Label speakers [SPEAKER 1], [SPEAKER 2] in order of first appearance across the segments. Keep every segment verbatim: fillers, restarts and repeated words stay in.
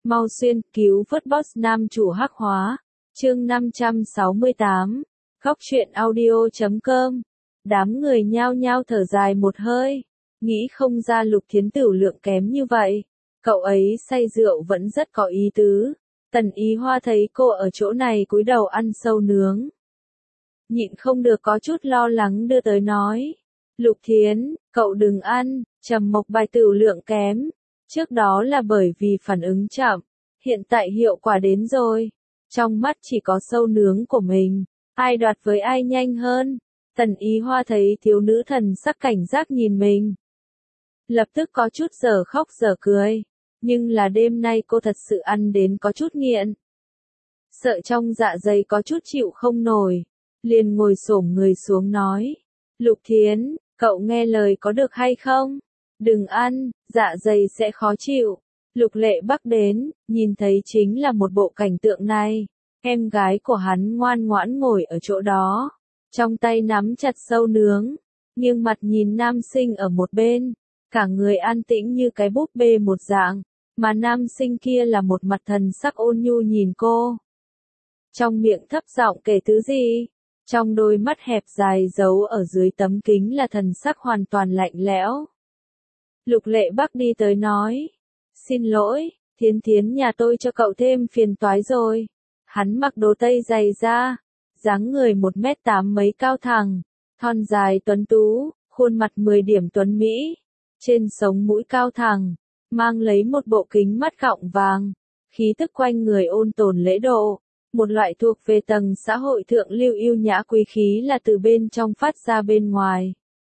[SPEAKER 1] Mau xuyên cứu vớt boss nam chủ hắc hóa. Chương năm trăm sáu mươi tám. Góc truyện audio chấm com. Đám người nhao nhao thở dài một hơi, nghĩ không ra Lục Thiến Tửu lượng kém như vậy. Cậu ấy say rượu vẫn rất có ý tứ. Tần Ý Hoa thấy cô ở chỗ này cúi đầu ăn sâu nướng, nhịn không được có chút lo lắng đưa tới nói. Lục Thiến, cậu đừng ăn, Trầm Mộc Bạch tửu lượng kém. Trước đó là bởi vì phản ứng chậm, hiện tại hiệu quả đến rồi. Trong mắt chỉ có sâu nướng của mình, ai đoạt với ai nhanh hơn. Tần Ý Hoa thấy thiếu nữ thần sắc cảnh giác nhìn mình, lập tức có chút giờ khóc giờ cười. Nhưng là đêm nay cô thật sự ăn đến có chút nghiện, sợ trong dạ dày có chút chịu không nổi, liền ngồi xổm người xuống nói. Lục Thiến, cậu nghe lời có được hay không? Đừng ăn, dạ dày sẽ khó chịu. Lục Lệ Bắc đến, nhìn thấy chính là một bộ cảnh tượng này. Em gái của hắn ngoan ngoãn ngồi ở chỗ đó, trong tay nắm chặt sâu nướng, nghiêng mặt nhìn nam sinh ở một bên, cả người an tĩnh như cái búp bê một dạng, mà nam sinh kia là một mặt thần sắc ôn nhu nhìn cô. Trong miệng thấp giọng kể thứ gì, trong đôi mắt hẹp dài giấu ở dưới tấm kính là thần sắc hoàn toàn lạnh lẽo. Lục Lệ Bắc đi tới nói, xin lỗi, Thiến Thiến nhà tôi cho cậu thêm phiền toái rồi. Hắn mặc đồ tây dày da, dáng người một mét tám mấy cao thẳng, thon dài tuấn tú, khuôn mặt mười điểm tuấn mỹ, trên sống mũi cao thẳng, mang lấy một bộ kính mắt gọng vàng, khí tức quanh người ôn tồn lễ độ, một loại thuộc về tầng xã hội thượng lưu yêu nhã quý khí là từ bên trong phát ra bên ngoài.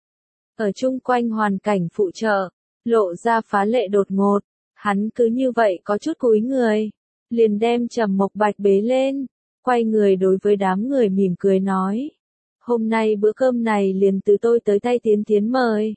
[SPEAKER 1] Ở chung quanh hoàn cảnh phụ trợ, lộ ra phá lệ đột ngột, hắn cứ như vậy có chút cúi người, liền đem Trầm Mộc Bạch bế lên, quay người đối với đám người mỉm cười nói. Hôm nay bữa cơm này liền từ tôi tới tay Thiến Thiến mời.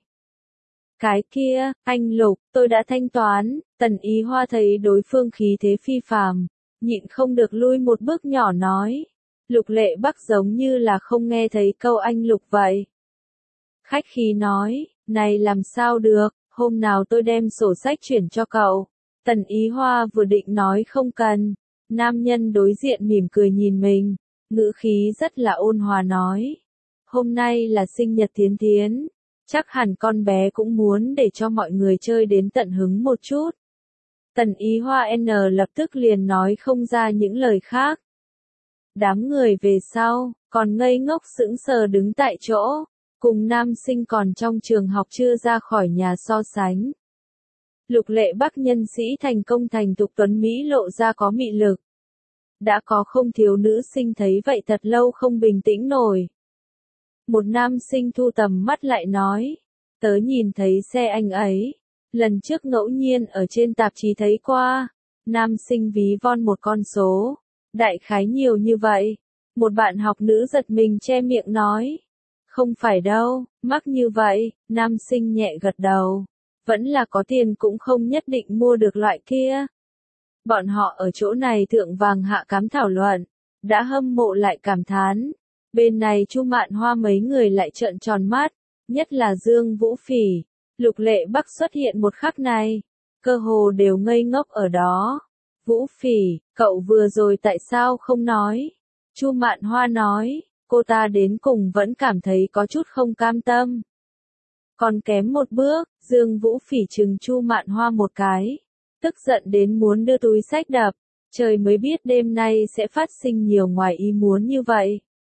[SPEAKER 1] Cái kia, anh Lục, tôi đã thanh toán. Tần Ý Hoa thấy đối phương khí thế phi phàm, nhịn không được lui một bước nhỏ nói. Lục Lệ Bắc giống như là không nghe thấy câu anh Lục vậy. Khách khí nói, này làm sao được, hôm nào tôi đem sổ sách chuyển cho cậu. Tần Ý Hoa vừa định nói không cần, nam nhân đối diện mỉm cười nhìn mình, ngữ khí rất là ôn hòa nói. Hôm nay là sinh nhật Thiến Thiến, chắc hẳn con bé cũng muốn để cho mọi người chơi đến tận hứng một chút. Tần Ý Hoa N lập tức liền nói không ra những lời khác. Đám người về sau, còn ngây ngốc sững sờ đứng tại chỗ, cùng nam sinh còn trong trường học chưa ra khỏi nhà so sánh. Lục Lệ Bắc nhân sĩ thành công thành tục tuấn Mỹ lộ ra có mị lực. Đã có không thiếu nữ sinh thấy vậy thật lâu không bình tĩnh nổi. Một nam sinh thu tầm mắt lại nói, tớ nhìn thấy xe anh ấy, lần trước ngẫu nhiên ở trên tạp chí thấy qua. Nam sinh ví von một con số, đại khái nhiều như vậy. Một bạn học nữ giật mình che miệng nói, không phải đâu, mắc như vậy. Nam sinh nhẹ gật đầu, vẫn là có tiền cũng không nhất định mua được loại kia. Bọn họ ở chỗ này thượng vàng hạ cám thảo luận, đã hâm mộ lại cảm thán. Bên này Chu Mạn Hoa mấy người lại trợn tròn mắt, nhất là Dương Vũ Phỉ. Lục Lệ Bắc xuất hiện một khắc này, cơ hồ đều ngây ngốc ở đó. Vũ Phỉ, cậu vừa rồi tại sao không nói? Chu Mạn Hoa nói, cô ta đến cùng vẫn cảm thấy có chút không cam tâm. Còn kém một bước, Dương Vũ Phỉ trừng Chu Mạn Hoa một cái, tức giận đến muốn đưa túi xách đập, trời mới biết đêm nay sẽ phát sinh nhiều ngoài ý muốn như vậy.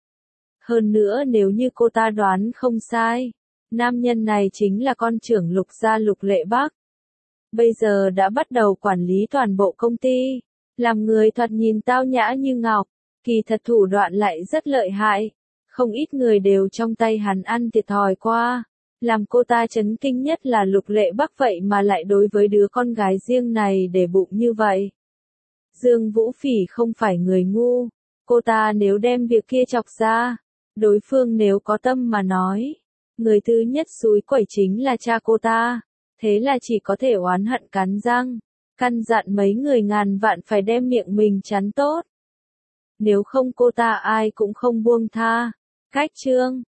[SPEAKER 1] Hơn nữa nếu như cô ta đoán không sai, nam nhân này chính là con trưởng Lục gia Lục Lệ Bắc. Bây giờ đã bắt đầu quản lý toàn bộ công ty, làm người thoạt nhìn tao nhã như ngọc, kỳ thật thủ đoạn lại rất lợi hại. Không ít người đều trong tay hắn ăn thiệt thòi qua. Làm cô ta chấn kinh nhất là Lục Lệ Bắc vậy mà lại đối với đứa con gái riêng này để bụng như vậy. Dương Vũ Phỉ không phải người ngu, cô ta nếu đem việc kia chọc ra, đối phương nếu có tâm mà nói, người thứ nhất xúi quẩy chính là cha cô ta, thế là chỉ có thể oán hận cắn răng, căn dặn mấy người ngàn vạn phải đem miệng mình chắn tốt. Nếu không cô ta ai cũng không buông tha. Cách chương